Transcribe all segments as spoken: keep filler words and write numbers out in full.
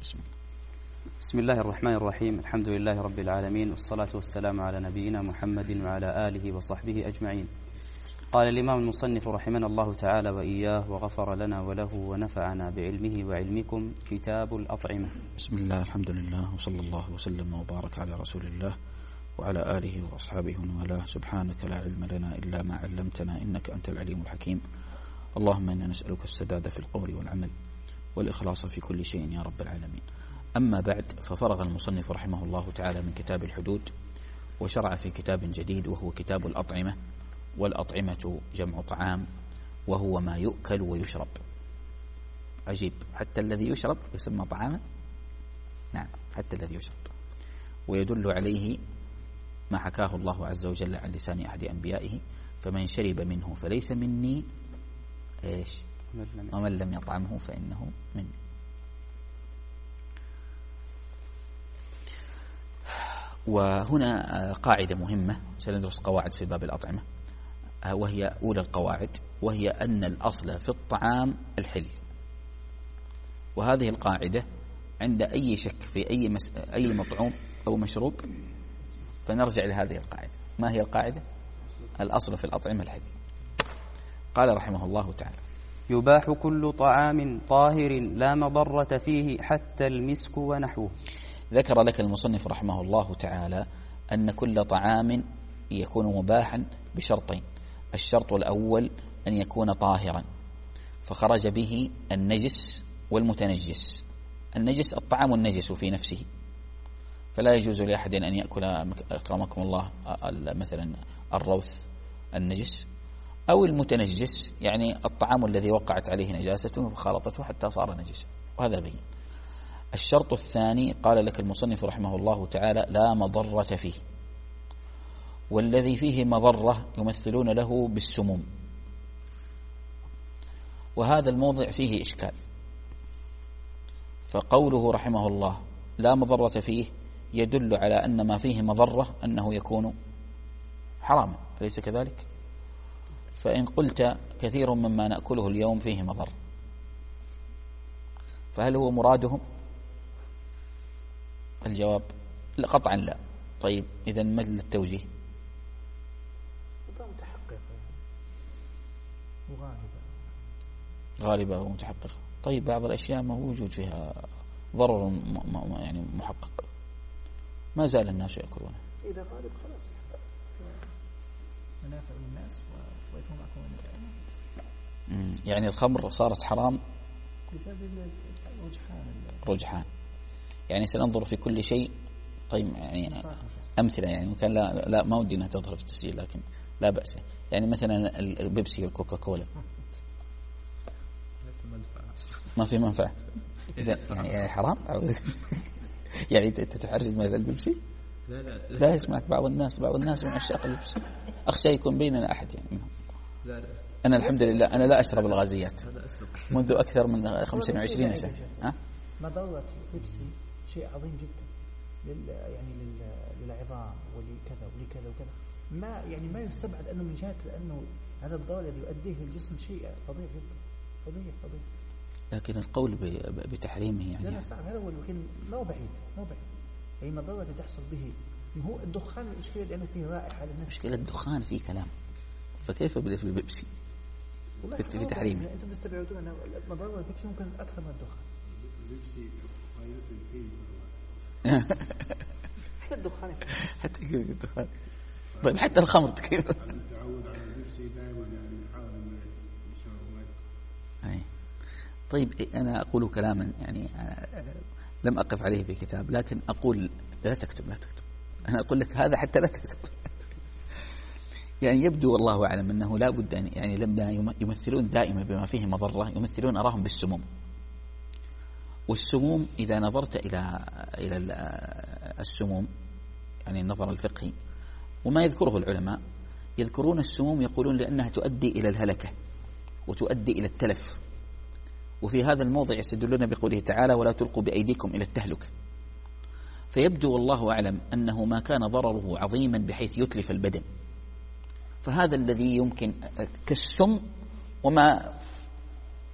بسم الله. بسم الله الرحمن الرحيم. الحمد لله رب العالمين، والصلاة والسلام على نبينا محمد وعلى آله وصحبه أجمعين. قال الإمام المصنف رحمنا الله تعالى وإياه وغفر لنا وله ونفعنا بعلمه وعلمكم، كتاب الأطعمة. بسم الله، الحمد لله، وصلى الله وسلم وبارك على رسول الله وعلى آله وأصحابه وله. سبحانك لا علم لنا إلا ما علمتنا إنك أنت العليم الحكيم. اللهم إنا نسألك السداد في القول والعمل والإخلاص في كل شيء يا رب العالمين. أما بعد، ففرغ المصنف رحمه الله تعالى من كتاب الحدود وشرع في كتاب جديد وهو كتاب الأطعمة. والأطعمة جمع طعام، وهو ما يؤكل ويشرب. عجيب، حتى الذي يشرب يسمى طعاما. نعم، حتى الذي يشرب. ويدل عليه ما حكاه الله عز وجل عن لسان أحد أنبيائه: فمن شرب منه فليس مني إيش ومن لم يطعمه فإنه مني. وهنا قاعدة مهمة، سندرس قواعد في باب الأطعمة، وهي أولى القواعد، وهي أن الأصل في الطعام الحل. وهذه القاعدة عند أي شك في أي مس... أي مطعوم أو مشروب فنرجع لهذه القاعدة. ما هي القاعدة؟ الأصل في الأطعمة الحل. قال رحمه الله تعالى: يباح كل طعام طاهر لا مضرة فيه حتى المسك ونحوه. ذكر لك المصنف رحمه الله تعالى أن كل طعام يكون مباحا بشرطين. الشرط الأول أن يكون طاهرا، فخرج به النجس والمتنجس. النجس الطعام النجس في نفسه، فلا يجوز لأحد أن يأكل أكرمكم الله مثلا الروث النجس، أو المتنجس يعني الطعام الذي وقعت عليه نجاسة فخالطته حتى صار نجسا، وهذا بين. الشرط الثاني قال لك المصنف رحمه الله تعالى: لا مضرة فيه. والذي فيه مضرة يمثلون له بالسموم، وهذا الموضع فيه إشكال. فقوله رحمه الله لا مضرة فيه يدل على أن ما فيه مضرة أنه يكون حراما، أليس كذلك؟ فإن قلت كثير مما نأكله اليوم فيه مضر، فهل هو مرادهم؟ الجواب لا، قطعا لا. طيب إذا ما التوجيه؟ متحققة وغالبة غالبة ومتحققة. طيب بعض الأشياء ما هو وجود فيها ضرر يعني محقق، ما زال الناس يأكلونه. إذا غالب خلاص منافع للناس ويكون معكم. يعني الخمر صارت حرام بسبب الرجحان رجحان يعني سننظر في كل شيء. طيب يعني أمثلة، يعني كان لا, لا ما ودي أنها تظهر في التسجيل، لكن لا بأس. يعني مثلا البيبسي والكوكا كولا ما في منفعة، إذا يعني حرام. يعني أنت تحرم هذا البيبسي؟ لا لا لا يسمعك بعض الناس بعض الناس من عشاق البيبسي. أخشى يكون بيننا أحد يعني منهم. لا لا أنا الحمد لله أنا لا أشرب الغازيات منذ أكثر من خمسة وعشرين سنة. ها؟ مضرة البيبسي شيء عظيم جدا لل يعني لل للعظام ولكذا ولكذا وكذا. ما يعني ما يستبعد أنه من جهة أنه هذا الضرر الذي يؤديه للجسم شيء فظيع جدا، فظيع فظيع. لكن القول بتحريمه يعني لا صعب، هذا هو الوكيل، ما هو بعيد ما هو بعيد. أي مضرة تحصل به هو الدخان. المشكلة لأنه فيه رائحة للناس. مشكلة الدخان فيه كلام، فكيف بدأ في البيبسي في تحريمه؟ أنتم تستبعدون أن مضرة البيبسي ممكن أكثر من الدخان. البيبسي حتى الدخان حتى كيف الدخان. طيب حتى الخمر كيف؟ تعود على البيبسي دائما يعني نحاول نشرب ماء. طيب أنا أقول كلاما يعني لم أقف عليه في كتاب، لكن أقول لا تكتب لا تكتب أنا أقول لك هذا حتى لا تكتب. يعني يبدو والله أعلم أنه لا بد أن يعني لما يمثلون دائما بما فيه مضرة يمثلون أراهم بالسموم. والسموم إذا نظرت إلى إلى السموم يعني النظر الفقهي وما يذكره العلماء، يذكرون السموم يقولون لأنها تؤدي إلى الهلكة وتؤدي إلى التلف. وفي هذا الموضع يستدلون بقوله تعالى: ولا تلقوا بأيديكم إلى التهلكة. فيبدو والله أعلم أنه ما كان ضرره عظيما بحيث يتلف البدن، فهذا الذي يمكن كالسم وما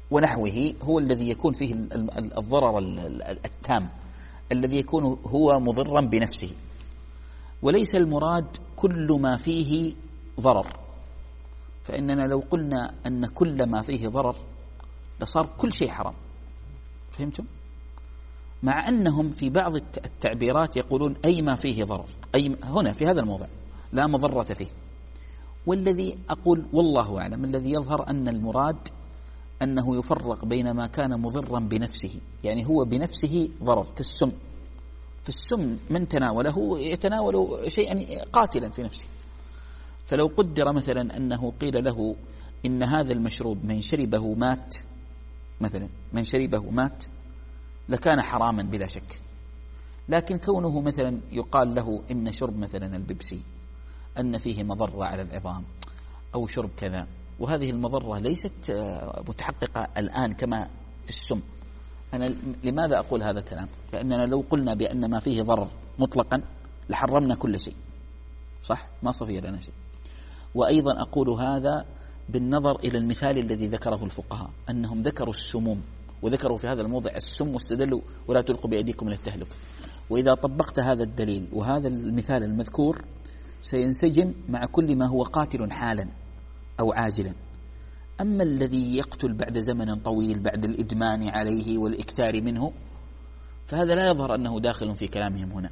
ونحوه هو الذي يكون فيه الضرر التام الذي يكون هو مضرا بنفسه، وليس المراد كل ما فيه ضرر، فإننا لو قلنا أن كل ما فيه ضرر لصار كل شيء حرام. فهمتم؟ مع أنهم في بعض التعبيرات يقولون أي ما فيه ضرر، أي هنا في هذا الموضع لا مضرة فيه. والذي أقول والله أعلم الذي يظهر أن المراد أنه يفرق بين ما كان مضرا بنفسه، يعني هو بنفسه ضرر كالسم، فالسم من تناوله يتناول شيئا قاتلا في نفسه. فلو قدر مثلا أنه قيل له إن هذا المشروب من شربه مات، مثلا من شربه مات، لكان حراما بلا شك. لكن كونه مثلا يقال له إن شرب مثلا البيبسي أن فيه مضرة على العظام أو شرب كذا، وهذه المضرة ليست متحققة الآن كما في السم. أنا لماذا أقول هذا الكلام؟ لأننا لو قلنا بأن ما فيه ضرر مطلقا لحرمنا كل شيء، صح؟ ما صفي لنا شيء. وأيضا أقول هذا بالنظر إلى المثال الذي ذكره الفقهاء، أنهم ذكروا السموم وذكروا في هذا الموضع السم واستدلوا ولا تلقوا بأيديكم إلى التهلكة. وإذا طبقت هذا الدليل وهذا المثال المذكور سينسجم مع كل ما هو قاتل حالا أو عاجلا. أما الذي يقتل بعد زمن طويل بعد الإدمان عليه والإكثار منه فهذا لا يظهر أنه داخل في كلامهم هنا،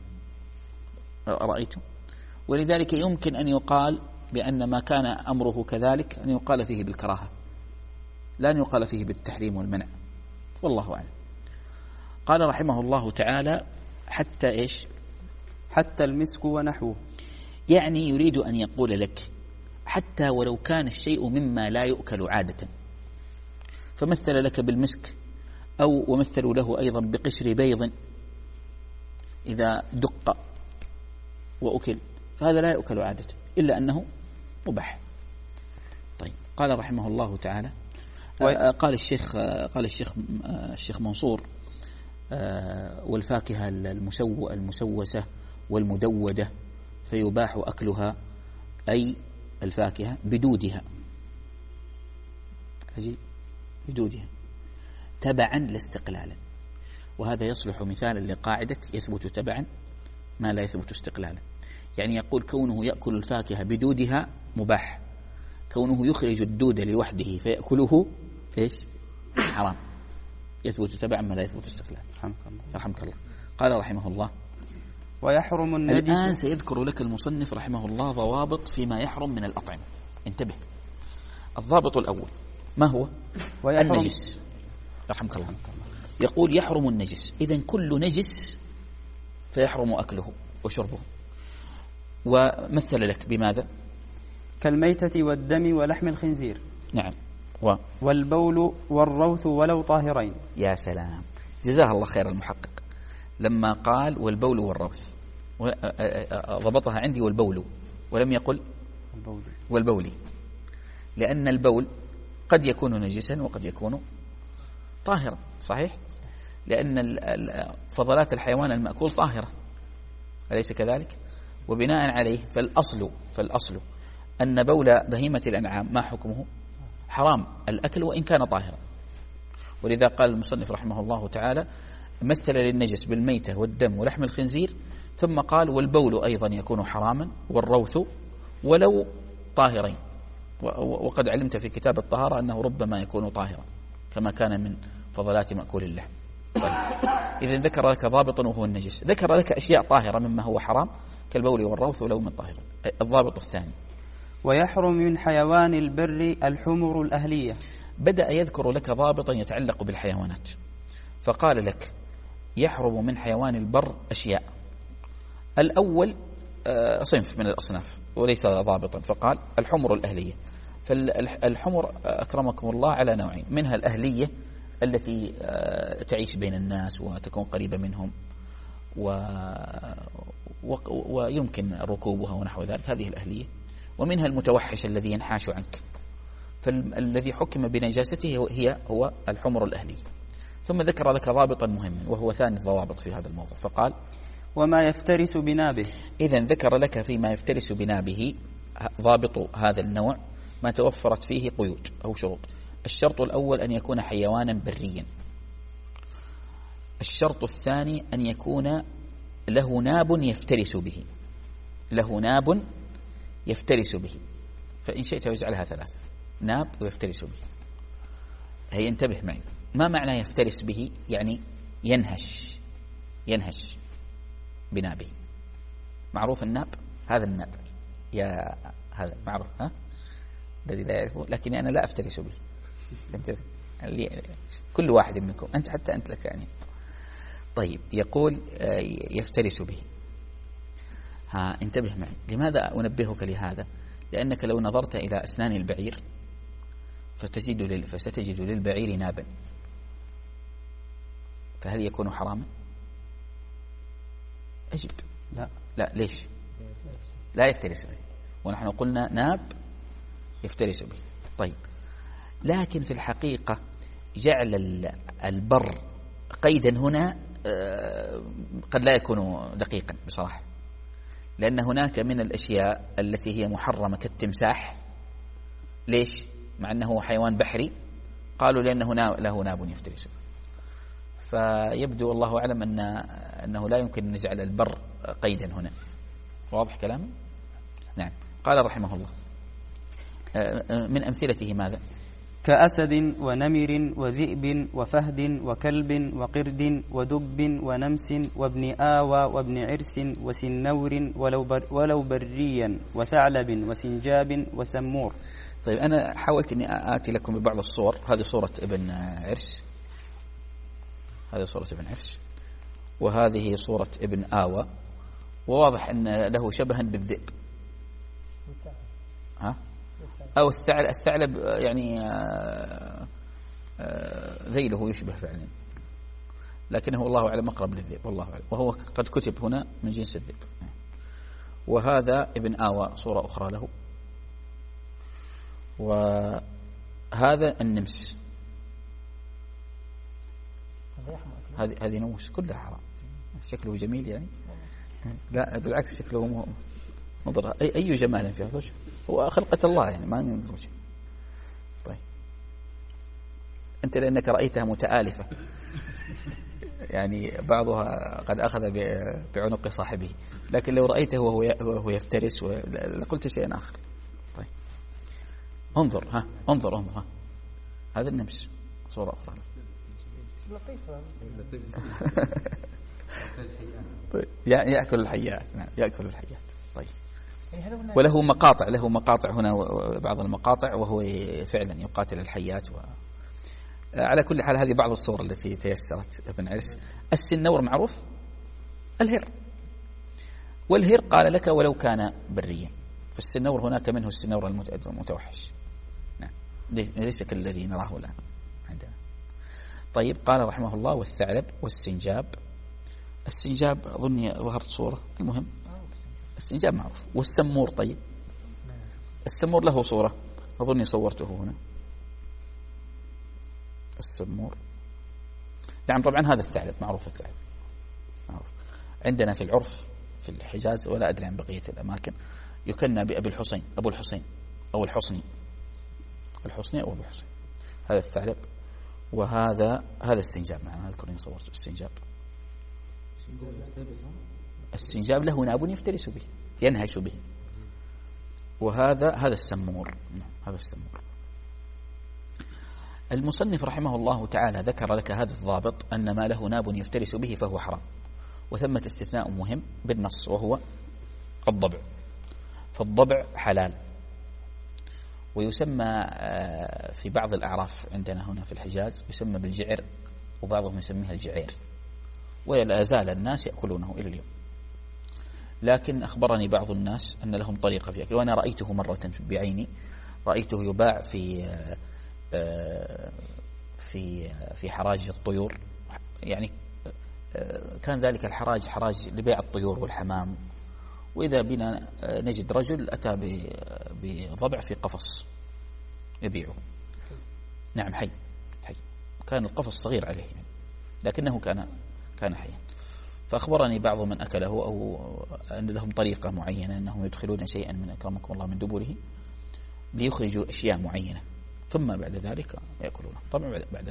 رأيتم؟ ولذلك يمكن أن يقال بأن ما كان أمره كذلك أن يقال فيه بالكراهة، لا أن يقال فيه بالتحريم والمنع، والله أعلم. قال رحمه الله تعالى حتى إيش؟ حتى المسك ونحوه، يعني يريد أن يقول لك حتى ولو كان الشيء مما لا يؤكل عادة، فمثل لك بالمسك، أو ومثلوا له أيضا بقشر بيض إذا دق وأكل، فهذا لا يؤكل عادة إلا أنه مباح. طيب، قال رحمه الله تعالى قال الشيخ قال الشيخ الشيخ منصور والفاكهة المسو المسوسة والمدودة فيباح أكلها، أي الفاكهة بدودها، عجيب، بدودها تبعا لا استقلالا. وهذا يصلح مثالا لقاعدة يثبت تبعا ما لا يثبت استقلالا. يعني يقول كونه يأكل الفاكهة بدودها مباح، كونه يخرج الدود لوحده فيأكله إيش؟ حرام، يثبت تبعا ما لا يثبت استقلالا. رحمك الله. رحمك الله. قال رحمه الله ويحرم النجس. الآن سيذكر لك المصنف رحمه الله ضوابط فيما يحرم من الأطعمة. انتبه، الضابط الأول ما هو؟ النجس. رحمك الله. يقول يحرم النجس، إذن كل نجس فيحرم أكله وشربه. ومثل لك بماذا؟ كالميتة والدم ولحم الخنزير. نعم. و... والبول والروث ولو طاهرين. يا سلام، جزاه الله خير المحقق لما قال والبول والروث، ضبطها عندي والبول ولم يقل البول والبول، لأن البول قد يكون نجسا وقد يكون طاهرا، صحيح؟ لأن فضلات الحيوان المأكول طاهرة، أليس كذلك؟ وبناء عليه فالأصل فالأصل أن بول بهيمة الأنعام ما حكمه؟ حرام الأكل وإن كان طاهرا. ولذا قال المصنف رحمه الله تعالى مثل للنجس بالميتة والدم ولحم الخنزير، ثم قال والبول أيضا يكون حراما والروث ولو طاهرين. وقد علمت في كتاب الطهارة أنه ربما يكون طاهرا كما كان من فضلات مأكول اللحم. طيب، إذن ذكر لك ضابطا وهو النجس، ذكر لك أشياء طاهرة مما هو حرام كالبول والروث ولو من طاهر. الضابط الثاني ويحرم من حيوان البر الحمر الأهلية. بدأ يذكر لك ضابطا يتعلق بالحيوانات، فقال لك يحرم من حيوان البر أشياء. الأول صنف من الأصناف وليس ضابطا، فقال الحمر الأهلية. فالحمر أكرمكم الله على نوعين، منها الأهلية التي تعيش بين الناس وتكون قريبة منهم و... و... ويمكن ركوبها ونحو ذلك، هذه الأهلية. ومنها المتوحش الذي ينحاش عنك، فالذي حكم بنجاسته هي هو الحمر الأهلية. ثم ذكر لك ضابطا مهما وهو ثاني ضوابط في هذا الموضوع، فقال وما يفترس بنابه. إذن ذكر لك فيما يفترس بنابه ضابط هذا النوع ما توفرت فيه قيود أو شروط. الشرط الأول أن يكون حيوانا بريا. الشرط الثاني أن يكون له ناب يفترس به، له ناب يفترس به، فإن شئت يجعلها ثلاثة، ناب ويفترس به. هي انتبه معي، ما معنى يفترس به؟ يعني ينهش، ينهش بنابه. معروف الناب، هذا الناب يا هذا معروف، ها الذي لا يعرفه، لكن أنا لا أفترس به. انتبه، كل واحد منكم، أنت حتى أنت لك يعني. طيب، يقول يفترس به. ها انتبه معي، لماذا أنبهك لهذا؟ لأنك لو نظرت إلى أسنان البعير فتجد لل... فستجد للبعير نابا، فهل يكون حراما؟ أجب. لا. لا، ليش؟ لا يفترس به، ونحن قلنا ناب يفترس به. طيب، لكن في الحقيقة جعل البر قيدا هنا قد لا يكون دقيقا بصراحة، لأن هناك من الأشياء التي هي محرمة كالتمساح. ليش؟ مع أنه حيوان بحري، قالوا لأنه له ناب يفترس. فيبدو والله أعلم أن أنه لا يمكن أن نجعل البر قيدا هنا. واضح كلامي؟ نعم. قال رحمه الله من أمثلته ماذا؟ كأسد ونمر وذئب وفهد وكلب وقرد ودب ونمس وابن آوى وابن عرس وسنور ولو, بر ولو بريا وثعلب وسنجاب وسمور. طيب، أنا حاولت أني آتي لكم ببعض الصور. هذه صورة ابن عرس، هذه صورة ابن عرس، وهذه صورة ابن آوى، وواضح أن له شبها بالذئب، ها؟ أو الثعلب. الثعلب يعني ذيله يشبه فعلا، لكنه والله أعلم أقرب للذئب، والله أعلم، وهو قد كتب هنا من جنس الذئب. وهذا ابن آوى صورة أخرى له، وهذا النمس. هذه هذه نموس كلها حرام. شكله جميل يعني؟ لا بالعكس، شكله نظرة أي أي جمال في هذا، هو خلقة الله يعني، ما نقول شيء. طيب، أنت لأنك رأيتها متآلفة يعني بعضها قد أخذ بعنق صاحبه، لكن لو رأيته وهو يفترس لقلت شيئا آخر. طيب، انظر، ها انظر انظر، ها هذا النمس، صورة أخرى. لطيفة. طيب، يأكل الحيات. نعم، يأكل الحيات. طيب، وله مقاطع، له مقاطع هنا، بعض المقاطع وهو فعلا يقاتل الحيات. و... على كل حال هذه بعض الصور التي تيسرت ابن عرس. السنور معروف، الهر، والهر قال لك ولو كان بريا، فالسنور هناك منه السنور المتوحش، نعم، ليس كالذي نراه الآن عندنا. طيب، قال رحمه الله والثعلب والسنجاب. السنجاب أظني ظهرت صورة، المهم السنجاب معروف. والسمور، طيب السمور له صورة أظني صورته هنا، السمور. نعم طبعا هذا الثعلب معروف، الثعلب معروف عندنا في العرف في الحجاز، ولا أدري عن بقية الأماكن، يكنى بأبي الحسين، أبو الحسين أو الحصني، الحصني أو أبو الحسين. هذا الثعلب، وهذا هذا السنجاب. نعم أذكرني صورت السنجاب. السنجاب له ناب يفترس به، ينهش به. وهذا هذا السمور، هذا السمور. المصنف رحمه الله تعالى ذكر لك هذا الضابط، أن ما له ناب يفترس به فهو حرام، وثمة استثناء مهم بالنص وهو الضبع، فالضبع حلال، ويسمى في بعض الأعراف عندنا هنا في الحجاز يسمى بالجعر، وبعضهم يسميها الجعير، ولا زال الناس يأكلونه إلى اليوم. لكن أخبرني بعض الناس أن لهم طريقة في أكله، وأنا رأيته مرة بعيني، رأيته يباع في في في حراج الطيور، يعني كان ذلك الحراج حراج لبيع الطيور والحمام، وإذا بنا نجد رجل أتى بضبع في قفص يبيعه. نعم، حي حي كان القفص صغير عليه يعني، لكنه كان كان حيا. فأخبرني بعض من أكله أو أن لهم طريقة معينة، أنهم يدخلون شيئا من أكرمكم الله من دبره ليخرجوا أشياء معينة، ثم بعد ذلك يأكلونه، طبعا بعد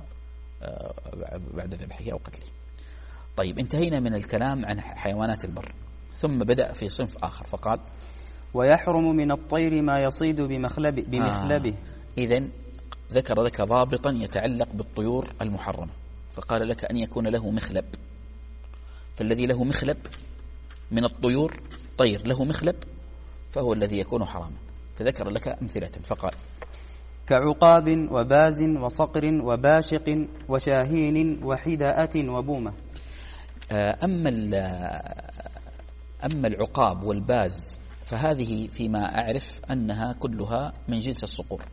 بعد ذبحه أو قتله. طيب انتهينا من الكلام عن حيوانات البر، ثم بدأ في صنف آخر فقال: ويحرم من الطير ما يصيد بمخلب بمخلبه. آه. إذن ذكر لك ضابطا يتعلق بالطيور المحرمة، فقال لك أن يكون له مخلب. فالذي له مخلب من الطيور، طير له مخلب، فهو الذي يكون حراما. فذكر لك أمثلة فقال: كعقاب وباز وصقر وباشق وشاهين وحداءة وبومة. أما أما العقاب والباز فهذه فيما أعرف أنها كلها من جنس الصقور،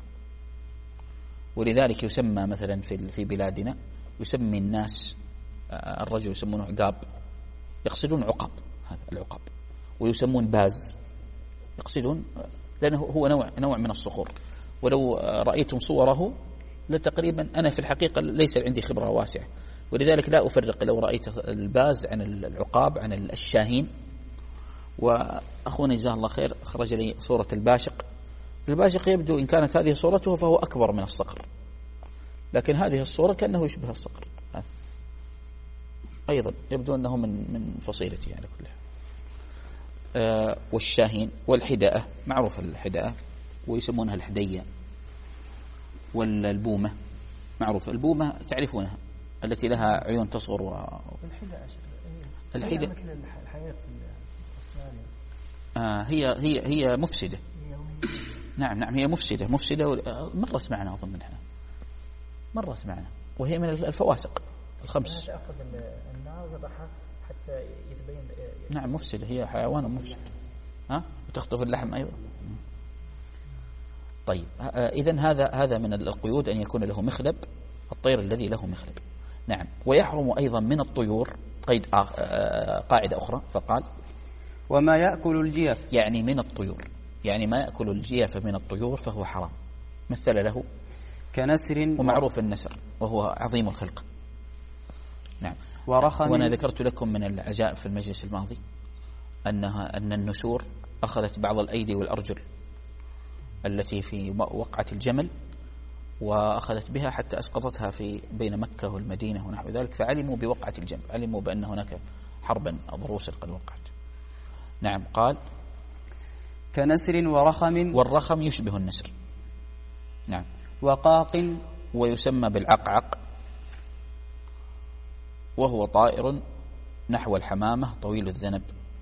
ولذلك يسمى مثلا في في بلادنا يسمي الناس الرجل يسمونه عقاب، يقصدون عقاب، هذا العقاب، ويسمون باز يقصدون لأنه هو نوع نوع من الصقور. ولو رأيتم صوره لتقريبا أنا في الحقيقة ليس عندي خبرة واسعة، ولذلك لا أفرق لو رأيت الباز عن العقاب عن الشاهين. وأخونا جزاه الله خير أخرج لي صورة الباشق. الباشق يبدو إن كانت هذه صورته فهو أكبر من الصقر، لكن هذه الصورة كأنه يشبه الصقر أيضا، يبدو أنه من من فصيلته على كلها. آه والشاهين والحداءة، معروف الحداءة ويسمونها الحدية، والبومة معروف. البومة تعرفونها التي لها عيون تصغر و... الحداءة الحداء مثل الحياة في أستراليا. آه هي هي هي مفسدة. نعم نعم هي مفسدة مفسدة مرت معنا أظن منها مرت معنا، وهي من الفواسق الخمس. تأخذ النار وتضعها حتى يتبين. نعم مفسدة، هي حيوان مفسد. ها وتخطف اللحم أيضا. طيب إذن هذا هذا من القيود أن يكون له مخلب، الطير الذي له مخلب. نعم. ويحرم أيضا من الطيور قيد قاعدة أخرى فقال: وما يأكل الجيف. يعني من الطيور، يعني ما يأكل الجيف من الطيور فهو حرام. مثل له كنسر، ومعروف النسر وهو عظيم الخلق. نعم. ورخم. وأنا ذكرت لكم من العجائب في المجلس الماضي أنها أن النسور أخذت بعض الأيدي والأرجل التي في وقعة الجمل وأخذت بها حتى أسقطتها في بين مكة والمدينة ونحو ذلك، فعلموا بوقعة الجمل، علموا بأن هناك حربا ضروسا قد وقعت. نعم. قال: كنسر ورخم. والرخم يشبه النسر. نعم. وقاق. ويسمى بالعقعق، وهو طائر نحو الحمامة طويل الذنب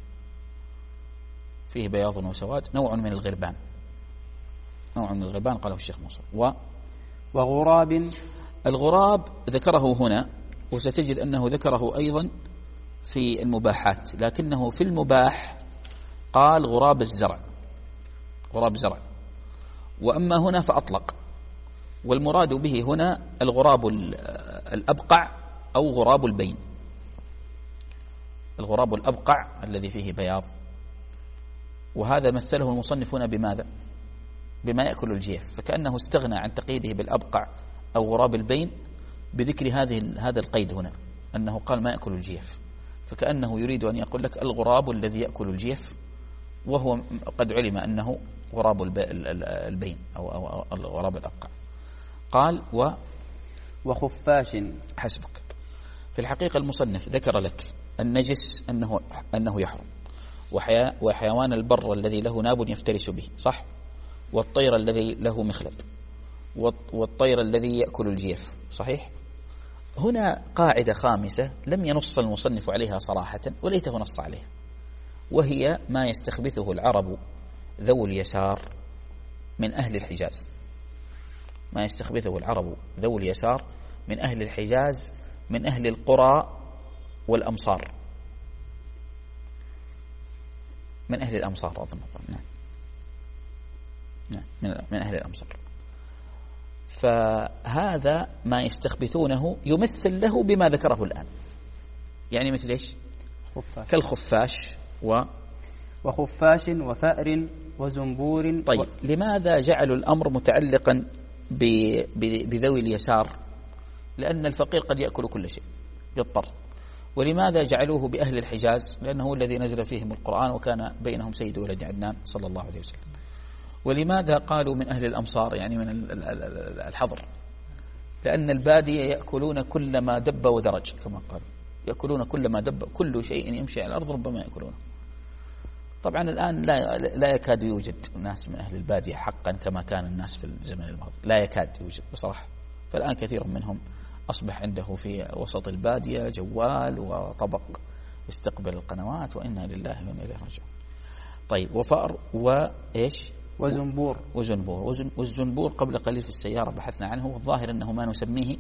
فيه بياض وسواد، نوع من الغربان، نوع من الغربان قاله الشيخ موسى. و وغراب. الغراب ذكره هنا، وستجد أنه ذكره أيضا في المباحات، لكنه في المباح قال غراب الزرع، غراب زرع، وأما هنا فأطلق. والمراد به هنا الغراب الأبقع أو غراب البين، الغراب الأبقع الذي فيه بياض. وهذا مثله المصنف هنا بماذا؟ بما يأكل الجيف، فكأنه استغنى عن تقييده بالأبقع أو غراب البين بذكر هذه هذا القيد هنا، أنه قال ما يأكل الجيف، فكأنه يريد أن يقول لك الغراب الذي يأكل الجيف، وهو قد علم أنه غراب البين أو, أو, أو الغراب الأبقع. قال: و وخفاش. حسبك. في الحقيقة المصنف ذكر لك النجس أنه أنه يحرم، وحيوان البر الذي له ناب يفترس به، صح؟ والطير الذي له مخلب، والطير الذي يأكل الجيف، صحيح؟ هنا قاعدة خامسة لم ينص المصنف عليها صراحة وليته نص عليها، وهي ما يستخبثه العرب ذو اليسار من أهل الحجاز، ما يستخبثه العرب ذو اليسار من أهل الحجاز، من أهل القرى والأمصار، من أهل الأمصار أظن. نعم نعم من أهل الأمصار. فهذا ما يستخبثونه يمثل له بما ذكره الآن، يعني مثل إيش؟ خفاش. كالخفاش و وخفاش وفأر وزنبور. طيب و... لماذا جعلوا الأمر متعلقا ب... ب... بذوي اليسار؟ لأن الفقير قد يأكل كل شيء يضطر. ولماذا جعلوه بأهل الحجاز؟ لأنه هو الذي نزل فيهم القرآن وكان بينهم سيد ولد عدنان صلى الله عليه وسلم. ولماذا قالوا من أهل الأمصار يعني من الحضر؟ لأن البادية يأكلون كل ما دب ودرج كما قالوا، يأكلون كل ما دب، كل شيء يمشي على الأرض ربما يأكلونه. طبعا الآن لا لا يكاد يوجد ناس من أهل البادية حقا كما كان الناس في الزمن الماضي، لا يكاد يوجد بصراحة. فالآن كثير منهم أصبح عنده في وسط البادية جوال وطبق يستقبل القنوات، وإنا لله وإنا إليه راجعون. طيب، وفأر وإيش وزنبور وزنبور وزن والزنبور قبل قليل في السيارة بحثنا عنه، والظاهر أنه ما نسميه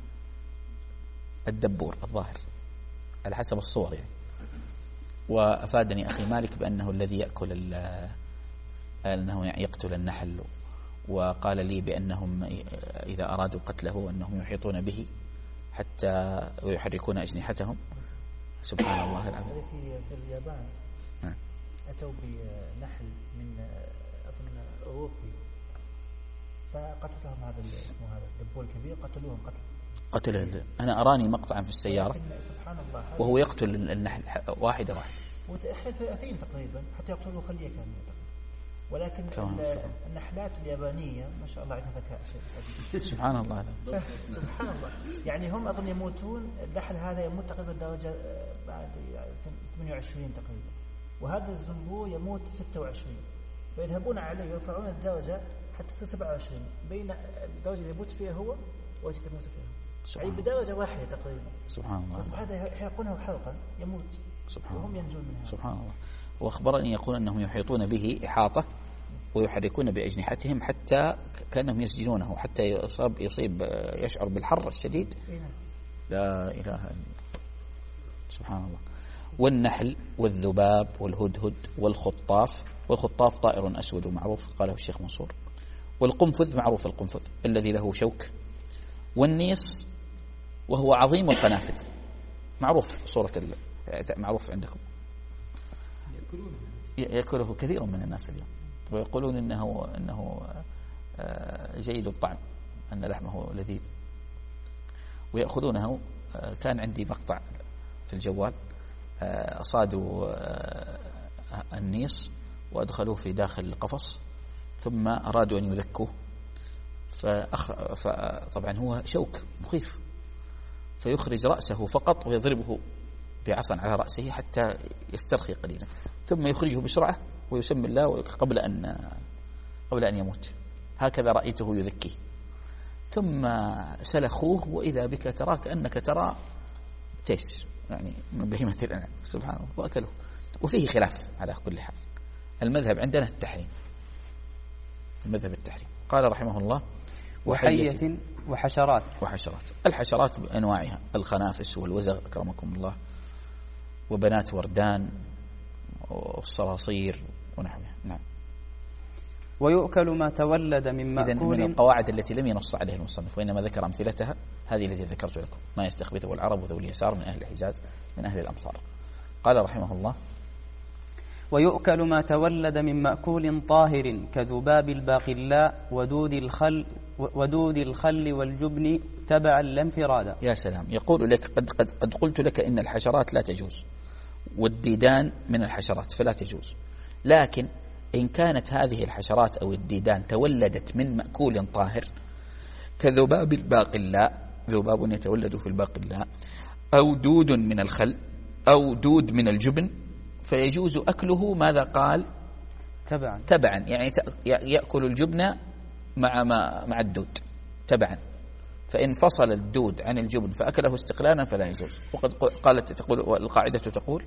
الدبور الظاهر على حسب الصور يعني. وأفادني أخي مالك بأنه الذي يأكل أنه يقتل النحل، وقال لي بأنهم إذا أرادوا قتله أنهم يحيطون به حتى ويحركون أجنحتهم. سبحان الله العظيم. في اليابان أتوا بنحل من أظن أوروبي فقتلهم هذا اسمه هذا الدبور الكبير، قتلوهم قتل قتل. أنا أراني مقطعا في السيارة سبحان الله وهو يقتل النحل واحدة واحدة ثلاثين تقريبا حتى يقتلوا خلية كاملة تقريبا. ولكن النحلات اليابانية ما شاء الله عندها ذكاء شيء. سبحان الله. سبحان الله. يعني هم أظن يموتون، النحل هذا يموت تقريبا درجة بعد ثمانية وعشرين تقريبا، وهذا الزنبور يموت ستة وعشرين، فيذهبون عليه ويرفعون الدرجة حتى تصير سبعة وعشرين بين الدرجة اللي يموت فيها هو والتي تموت فيها، أي بدرجة واحدة تقريبا. سبحان الله. فسبحان الله يحرقونه حرقا يموت، سبحان وهم ينجون منها. سبحان الله. وأخبرني يقول أنهم يحيطون به إحاطة ويحركون بأجنحتهم حتى كأنهم يسجنونه حتى يصاب يصيب يشعر بالحر الشديد. لا إله إلا الله. سبحان الله. والنحل والذباب والهدهد والخطاف، والخطاف طائر أسود معروف قاله الشيخ منصور، والقنفذ معروف القنفذ الذي له شوك، والنيص وهو عظيم القنافذ معروف صورة معروف عندكم، يأكله كثير من الناس اليوم ويقولون إنه إنه جيد الطعم، أن لحمه لذيذ ويأخذونه. كان عندي مقطع في الجوال صادوا النيص وأدخلوه في داخل القفص ثم أرادوا أن يذكوه، فأخ... فطبعا هو شوك مخيف، فيخرج رأسه فقط ويضربه بعصا على رأسه حتى يسترخي قليلا، ثم يخرجه بسرعة ويسمي الله قبل أن قبل أن يموت. هكذا رأيته يذكيه، ثم سلخوه وإذا بك ترى كأنك ترى تيس يعني من بهيمة الأنعام. سبحان الله. وأكله. وفيه خلاف على كل حال. المذهب عندنا التحريم، المذهب التحريم. قال رحمه الله وحية وحشرات. وحشرات الحشرات بأنواعها، الخنافس والوزغ أكرمكم الله، وبنات وردان والصراصير ونحوها. نعم. ويؤكل ما تولد من مأكول. من القواعد التي لم ينص عليها المصنف وإنما ذكر أمثلتها هذه التي ذكرت لكم، ما يستخبثه العرب وذوي اليسار من أهل الحجاز من أهل الأمصار. قال رحمه الله ويؤكل ما تولد من مأكول طاهر كذباب الباقلاء ودود الخل ودود الخل والجبن تبعا لا انفرادا. يا سلام. يقول لك قد, قد, قد قلت لك إن الحشرات لا تجوز، والديدان من الحشرات فلا تجوز، لكن إن كانت هذه الحشرات أو الديدان تولدت من مأكول طاهر كذباب الباقلاء، ذباب يتولد في الباقلاء، أو دود من الخل أو دود من الجبن، فيجوز أكله. ماذا قال؟ تبعا. تبعا يعني يأكل الجبن مع ما مع الدود تبعا، فإن فصل الدود عن الجبن فأكله استقلالا فلا يجوز. وقد قالت تقول القاعدة تقول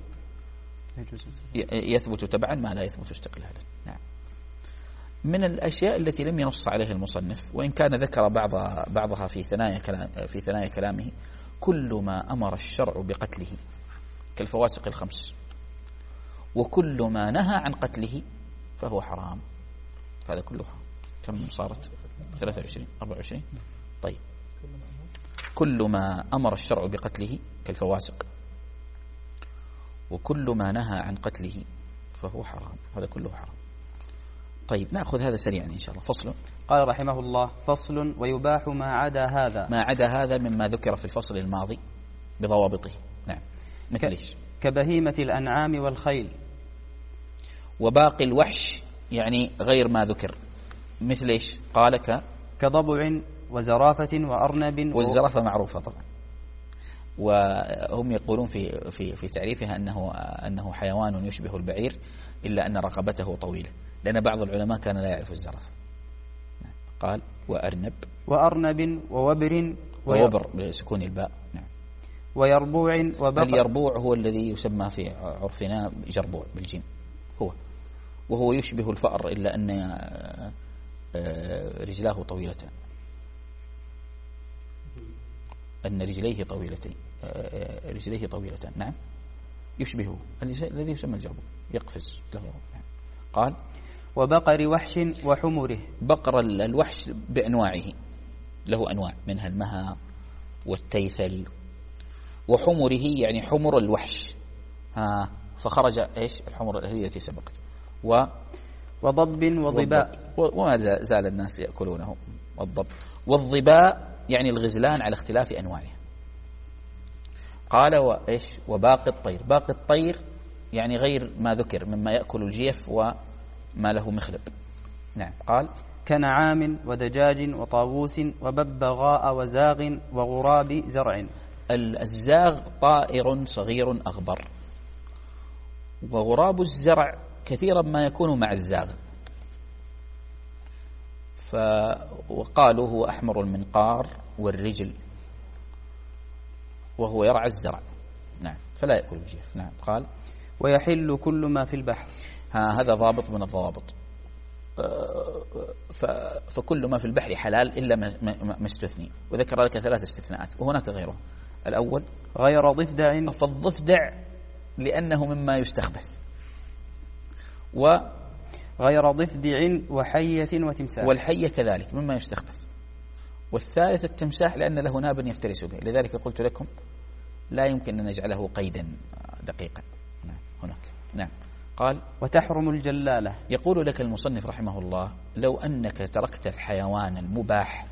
يثبت تبعا ما لا يثبت استقلالا. نعم. من الأشياء التي لم ينص عليها المصنف وإن كان ذكر بعض بعضها في ثنايا كلام في ثنايا كلامه، كل ما أمر الشرع بقتله كالفواسق الخمس، وكل ما نهى عن قتله فهو حرام. هذا كله حرام. كم صارت؟ ثلاثة وعشرين أربعة وعشرين. طيب. كل ما أمر الشرع بقتله كالفواسق، وكل ما نهى عن قتله فهو حرام. هذا كله حرام. طيب نأخذ هذا سريعا إن شاء الله. فصل. قال رحمه الله فصل ويباح ما عدا هذا. ما عدا هذا مما ذكر في الفصل الماضي بضوابطه. نعم. مثل إيش؟ كبهيمة الأنعام والخيل. وباقي الوحش يعني غير ما ذكر مثل إيش؟ قال ك كضبع وزرافة وأرنب. والزرافة معروفة طبعا، وهم يقولون في في في تعريفها أنه أنه حيوان يشبه البعير إلا أن رقبته طويلة، لأن بعض العلماء كان لا يعرف الزرافة. قال وأرنب وأرنب ووبر ووبر بسكون الباء. نعم. ويربوع وبقر. اليربوع هو الذي يسمى في عرفنا جربوع بالجيم، هو وهو يشبه الفأر إلا أن رجلاه طويلتان، أن رجليه طويلتين رجليه طويلتان. نعم يشبهه الذي يسمى الجربوع، يقفز له. نعم. قال وبقر وحش وحمره. بقر الوحش بأنواعه، له أنواع منها المها والتيثل، وحمره يعني حمر الوحش. ها فخرج إيش الحمر الأهلية التي سبقت. و وضب وضباء، وما زال الناس يأكلونه. والضب والضباء يعني الغزلان على اختلاف أنواعها. قال وإيش وباقي الطير. باقي الطير يعني غير ما ذكر مما يأكل الجيف وما له مخلب. نعم. قال كنعام ودجاج وطاووس وببغاء وزاغ وغراب زرع. الزاغ طائر صغير أغبر، وغراب الزرع كثيرا ما يكون مع الزاغ. فقالوا هو أحمر المنقار والرجل، وهو يرعى الزرع. نعم فلا يأكل الجيف. نعم. قال ويحل كل ما في البحر. ها هذا ضابط من الضوابط. فكل ما في البحر حلال إلا ما استثني، وذكر لك ثلاث استثناءات وهناك غيره. الأول غير ضفدع، فالضفدع لأنه مما يستخبث، و غير ضفدع وحية وتمساح، والحية كذلك مما يستخبث. والثالث التمساح لأن له ناب يفترس به، لذلك قلت لكم لا يمكن أن نجعله قيدا دقيقا. نعم هناك. نعم. قال وتحرم الجلالة. يقول لك المصنف رحمه الله لو أنك تركت الحيوان المباح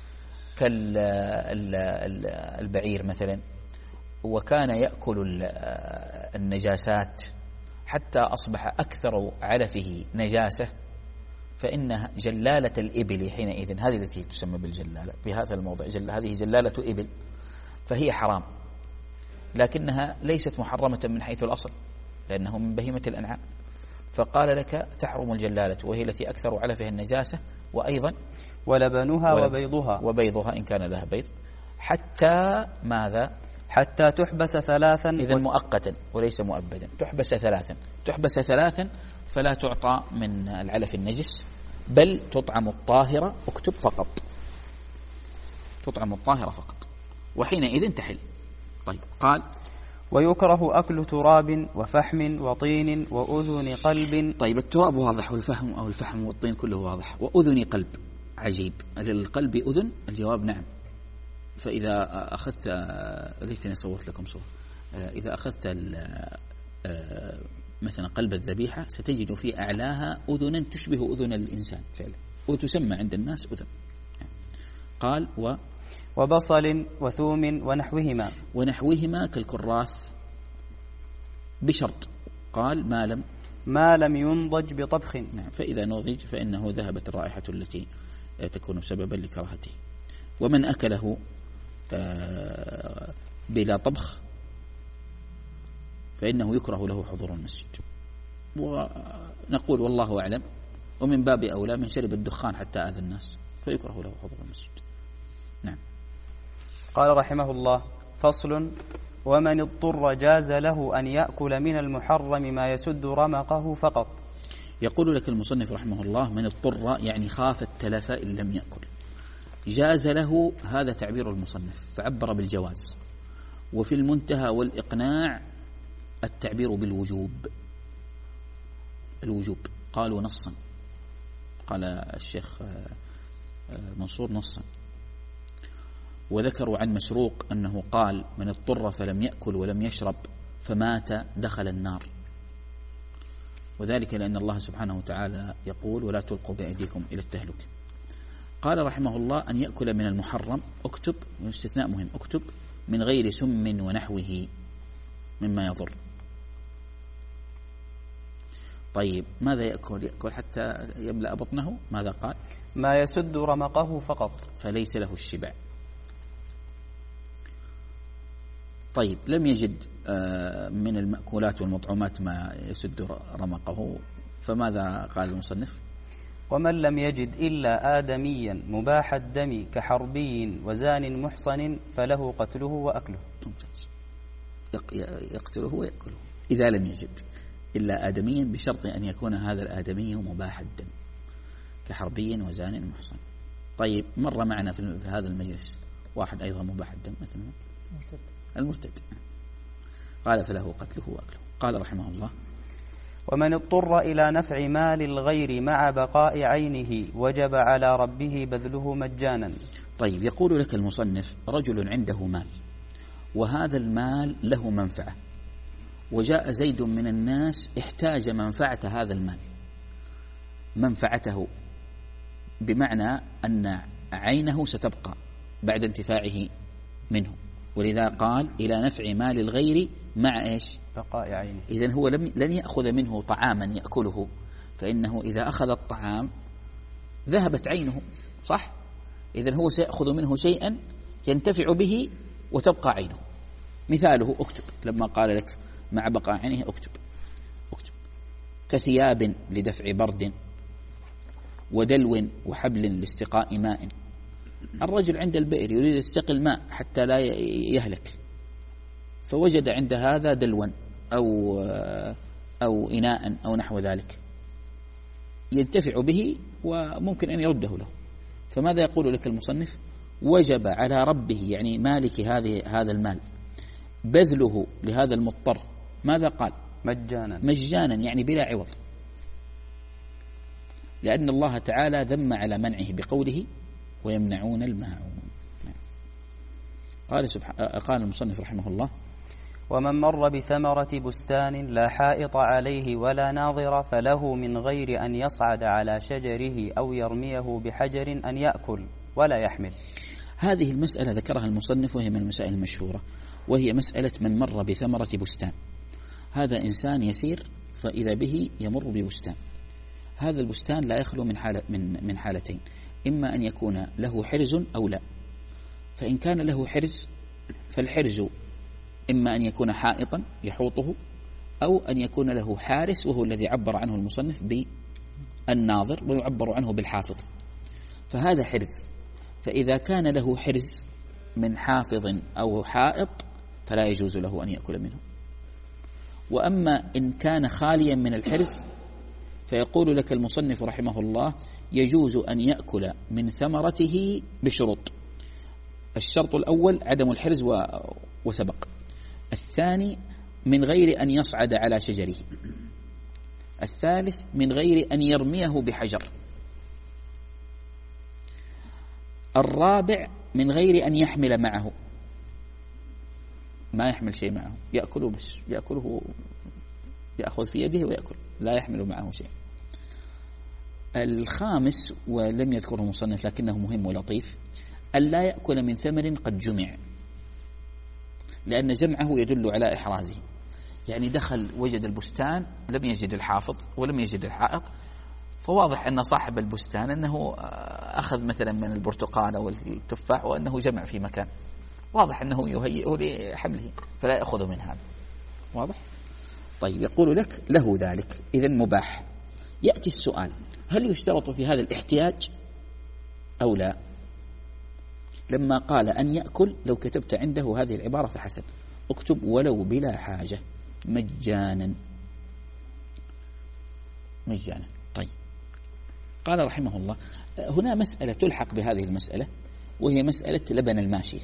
كالبعير مثلا، وكان يأكل النجاسات حتى أصبح أكثر علفه نجاسة، فإن جلالة الإبل حينئذ، هذه التي تسمى بالجلالة بهذا الموضع، جل هذه جلالة إبل، فهي حرام، لكنها ليست محرمة من حيث الأصل لأنه من بهيمة الأنعام. فقال لك تحرم الجلالة وهي التي أكثر علفها النجاسة، وأيضا ولبنها وبيضها وبيضها إن كان لها بيض، حتى ماذا؟ حتى تحبس ثلاثا. إذن مؤقتا وليس مؤبدا. تحبس ثلاثا تحبس ثلاثا فلا تعطى من العلف النجس، بل تطعم الطاهرة. اكتب فقط تطعم الطاهرة فقط، وحينئذ تحل. طيب. قال ويكره أكل تراب وفحم وطين وأذن قلب. طيب التراب واضح، والفحم أو الفحم والطين كله واضح. وأذن قلب عجيب، للقلب أذن؟ الجواب نعم. فإذا أخذت، ليتني صورت لكم صور، إذا أخذت مثلا قلب الذبيحة ستجد في أعلاها أذنا تشبه أذن الإنسان فعلا، وتسمى عند الناس أذن. قال و وبصل وثوم ونحوهما. ونحوهما كالكراث بشرط، قال ما لم ما لم ينضج بطبخ. نعم. فإذا نضج فإنه ذهبت الرائحة التي تكون سببا لكراهته. ومن أكله بلا طبخ فإنه يكره له حضور المسجد. ونقول والله أعلم، ومن باب أولى من شرب الدخان حتى آذى الناس فيكره له حضور المسجد. نعم. قال رحمه الله: فصل: ومن اضطر جاز له أن يأكل من المحرم ما يسد رمقه فقط. يقول لك المصنف رحمه الله: من اضطر يعني خاف التلف إن لم يأكل. جاز له، هذا تعبير المصنف فعبر بالجواز، وفي المنتهى والإقناع التعبير بالوجوب. الوجوب قالوا نصا، قال الشيخ منصور نصا. وذكروا عن مسروق أنه قال: من اضطر فلم يأكل ولم يشرب فمات دخل النار، وذلك لأن الله سبحانه وتعالى يقول: ولا تلقوا بأيديكم إلى التهلكة. قال رحمه الله: أن يأكل من المحرم، اكتب استثناء مهم، اكتب من غير سم ونحوه مما يضر. طيب ماذا يأكل؟ يأكل حتى يملأ بطنه. ماذا قال؟ ما يسد رمقه فقط، فليس له الشبع. طيب لم يجد من المأكولات والمطعومات ما يسد رمقه، فماذا قال المصنف؟ ومن لم يجد إلا آدميا مباح الدم كحربي وزان محصن فله قتله وأكله. يقتله ويأكله إذا لم يجد إلا آدميا، بشرط أن يكون هذا الآدمي مباح الدم كحربي وزان محصن. طيب مر معنا في هذا المجلس واحد أيضا مباح الدم مثلا المرتد، قال فله قتله وأكله. قال رحمه الله: ومن اضطر إلى نفع مال الغير مع بقاء عينه وجب على ربه بذله مجانا. طيب يقول لك المصنف: رجل عنده مال وهذا المال له منفعة، وجاء زيد من الناس احتاج منفعة هذا المال، منفعته بمعنى أن عينه ستبقى بعد انتفاعه منه، ولذا قال إلى نفع مال الغير مع إيش؟ بقاء عينه. إذن هو لم لن يأخذ منه طعاما يأكله، فإنه إذا أخذ الطعام ذهبت عينه، صح؟ إذن هو سيأخذ منه شيئا ينتفع به وتبقى عينه. مثاله اكتب، لما قال لك مع بقاء عينه اكتب اكتب كثياب لدفع برد ودلو وحبل لاستقاء ماء. الرجل عند البئر يريد يستقي الماء حتى لا يهلك، فوجد عند هذا دلوا أو أو إناء أو نحو ذلك ينتفع به وممكن أن يرده له. فماذا يقول لك المصنف؟ وجب على ربه، يعني مالك هذه هذا المال، بذله لهذا المضطر. ماذا قال؟ مجانا. مجانا يعني بلا عوض، لأن الله تعالى ذم على منعه بقوله: ويمنعون الماعون. قال سبحانه، قال المصنف رحمه الله: ومن مر بثمرة بستان لا حائط عليه ولا ناظر فله من غير أن يصعد على شجره أو يرميه بحجر أن يأكل ولا يحمل. هذه المسألة ذكرها المصنف وهي من المسائل المشهورة، وهي مسألة من مر بثمرة بستان. هذا إنسان يسير فإذا به يمر ببستان، هذا البستان لا يخلو من حالة من من حالتين: إما أن يكون له حرز أو لا. فإن كان له حرز فالحرز إما أن يكون حائطا يحوطه، أو أن يكون له حارس، وهو الذي عبر عنه المصنف بالناظر ويعبر عنه بالحافظ. فهذا حرز، فإذا كان له حرز من حافظ أو حائط فلا يجوز له أن يأكل منه. وأما إن كان خاليا من الحرز فيقول لك المصنف رحمه الله: يجوز أن يأكل من ثمرته بشروط. الشرط الأول عدم الحرز وسبق، الثاني من غير أن يصعد على شجره، الثالث من غير أن يرميه بحجر، الرابع من غير أن يحمل معه، ما يحمل شيء معه، يأكله بس، يأكله يأخذ في يده ويأكل، لا يحمل معه شيء. الخامس ولم يذكره المصنف لكنه مهم ولطيف: ألا يأكل من ثمر قد جمع، لأن جمعه يدل على إحرازه. يعني دخل وجد البستان لم يجد الحافظ ولم يجد الحائط، فواضح أن صاحب البستان أنه أخذ مثلا من البرتقال أو التفاح وأنه جمع في مكان، واضح أنه يهيئه لحمله فلا يأخذ من هذا، واضح؟ طيب يقول لك له ذلك، إذن مباح. يأتي السؤال: هل يشترط في هذا الاحتياج أو لا؟ لما قال أن يأكل، لو كتبت عنده هذه العبارة فحسن، اكتب ولو بلا حاجة مجانا مجانا. طيب قال رحمه الله: هنا مسألة تلحق بهذه المسألة، وهي مسألة لبن الماشية،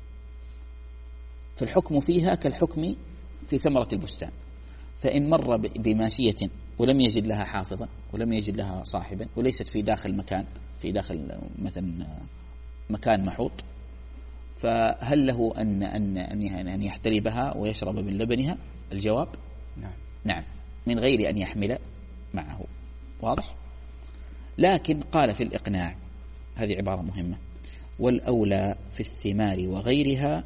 فالحكم فيها كالحكم في ثمرة البستان. فإن مر بماشية ولم يجد لها حافظا ولم يجد لها صاحبا وليست في داخل مكان، في داخل مثلا مكان محوط، فهل له أن أن أن يحتربها ويشرب من لبنها؟ الجواب نعم نعم، من غير أن يحمل معه، واضح؟ لكن قال في الإقناع، هذه عبارة مهمة: والأولى في الثمار وغيرها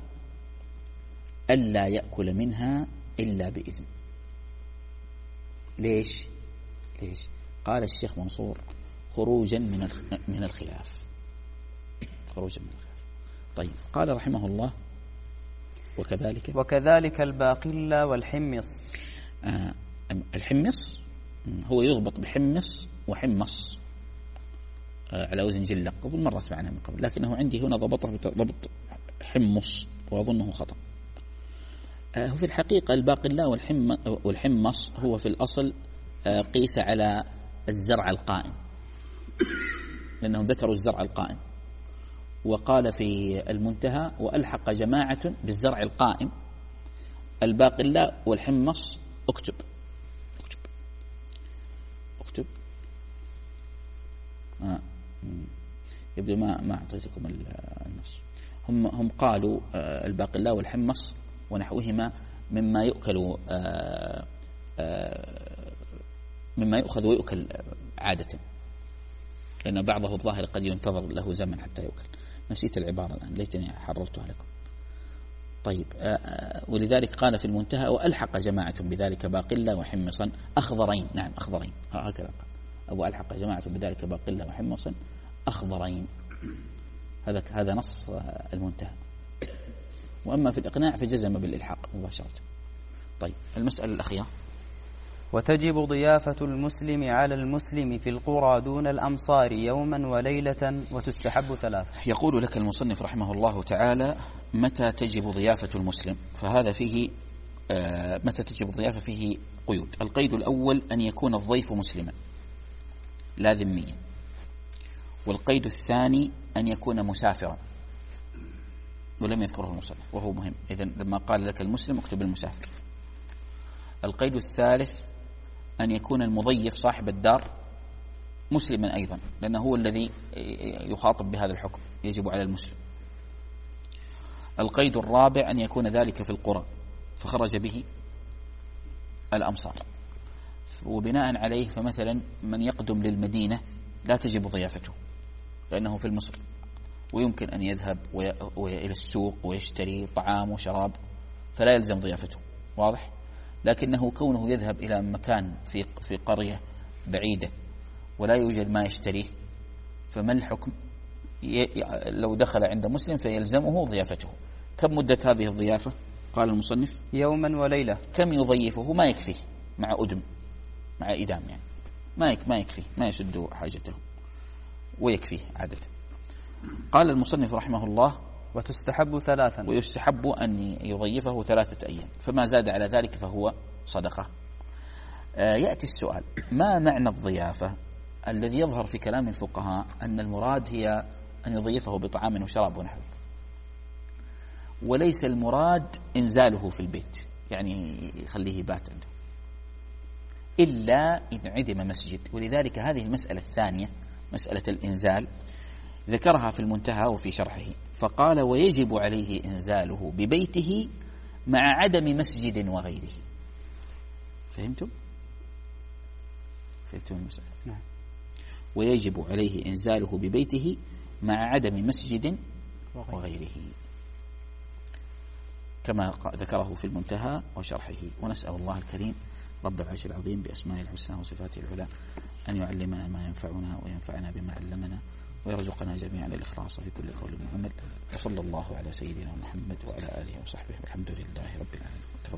ألا يأكل منها إلا بإذن. ليش؟ ليش؟ قال الشيخ منصور خروجا من من الخلاف، خروجا من الخلاف. طيب قال رحمه الله وكذلك وكذلك الباقلة والحمص. آه الحمص هو يضبط بحمص وحمص آه على وزن جلق، أظن مرت معنا من قبل، لكنه عندي هنا ضبطه ضبط حمص وأظنه خطأ. آه في الحقيقة الباقلة والحم والحمص هو في الأصل آه قيس على الزرع القائم، لأنهم ذكروا الزرع القائم، وقال في المنتهى وألحق جماعة بالزرع القائم الباقلة والحمص. اكتب اكتب اكتب آه. يبدو ما ما أعطيتكم النص. هم هم قالوا آه الباقلة والحمص ونحوهما مما يؤكل آه آه مما يؤخذ ويؤكل عادة، لأن بعضه الظاهر قد ينتظر له زمن حتى يؤكل. نسيت العبارة الآن، ليتني حررتها لكم. طيب آه ولذلك قال في المنتهى وألحق جماعة بذلك باقلة وحمصا أخضرين. نعم أخضرين، هكذا قال. أو ألحق جماعة بذلك باقلة وحمصا أخضرين. هذا هذا نص آه المنتهى. وأما في الإقناع فجزم بالإلحاق مباشرة. طيب المسألة الأخيرة. وتجب ضيافة المسلم على المسلم في القرى دون الأمصار يوما وليلة وتستحب ثلاثة. يقول لك المصنف رحمه الله تعالى متى تجب ضيافة المسلم، فهذا فيه آه متى تجب الضيافة فيه قيود. القيد الأول أن يكون الضيف مسلما لا ذميا، والقيد الثاني أن يكون مسافرا، ولم يذكره المصنف وهو مهم. إذن لما قال لك المسلم اكتب المسافر. القيد الثالث أن يكون المضيف صاحب الدار مسلما أيضا، لأنه هو الذي يخاطب بهذا الحكم، يجب على المسلم. القيد الرابع أن يكون ذلك في القرى فخرج به الأمصار، وبناء عليه فمثلا من يقدم للمدينة لا تجب ضيافته لأنه في المصر، ويمكن أن يذهب إلى السوق ويشتري طعام وشراب فلا يلزم ضيافته، واضح؟ لكنه كونه يذهب إلى مكان في في قرية بعيدة ولا يوجد ما يشتريه، فما الحكم؟ لو دخل عند مسلم فيلزمه ضيافته. كم مدة هذه الضيافة؟ قال المصنف يوما وليلة. كم يضيفه؟ ما يكفيه مع أدم مع إدام، يعني ما يك ما يكفيه، ما يسد حاجته ويكفيه عادة. قال المصنف رحمه الله وتستحب ثلاثا، ويستحب أن يضيفه ثلاثة أيام، فما زاد على ذلك فهو صدقة. آه يأتي السؤال: ما معنى الضيافة؟ الذي يظهر في كلام الفقهاء أن المراد هي أن يضيفه بطعام وشراب ونحوه، وليس المراد إنزاله في البيت، يعني يخليه بات عنده، إلا إن عدم مسجد. ولذلك هذه المسألة الثانية مسألة الإنزال ذكرها في المنتهى وفي شرحه، فقال ويجب عليه إنزاله ببيته مع عدم مسجد وغيره. فهمتم؟ فهمتم المسألة؟ نعم. ويجب عليه إنزاله ببيته مع عدم مسجد وغيره كما ذكره في المنتهى وشرحه. ونسأل الله الكريم رب العرش العظيم بأسمائه الحسنى وصفاته العلى أن يعلمنا ما ينفعنا وينفعنا بما علمنا، ويرزقنا جميعا الإخلاص في كل قول وعمل. وصلى الله على سيدنا محمد وعلى آله وصحبه والحمد لله رب العالمين.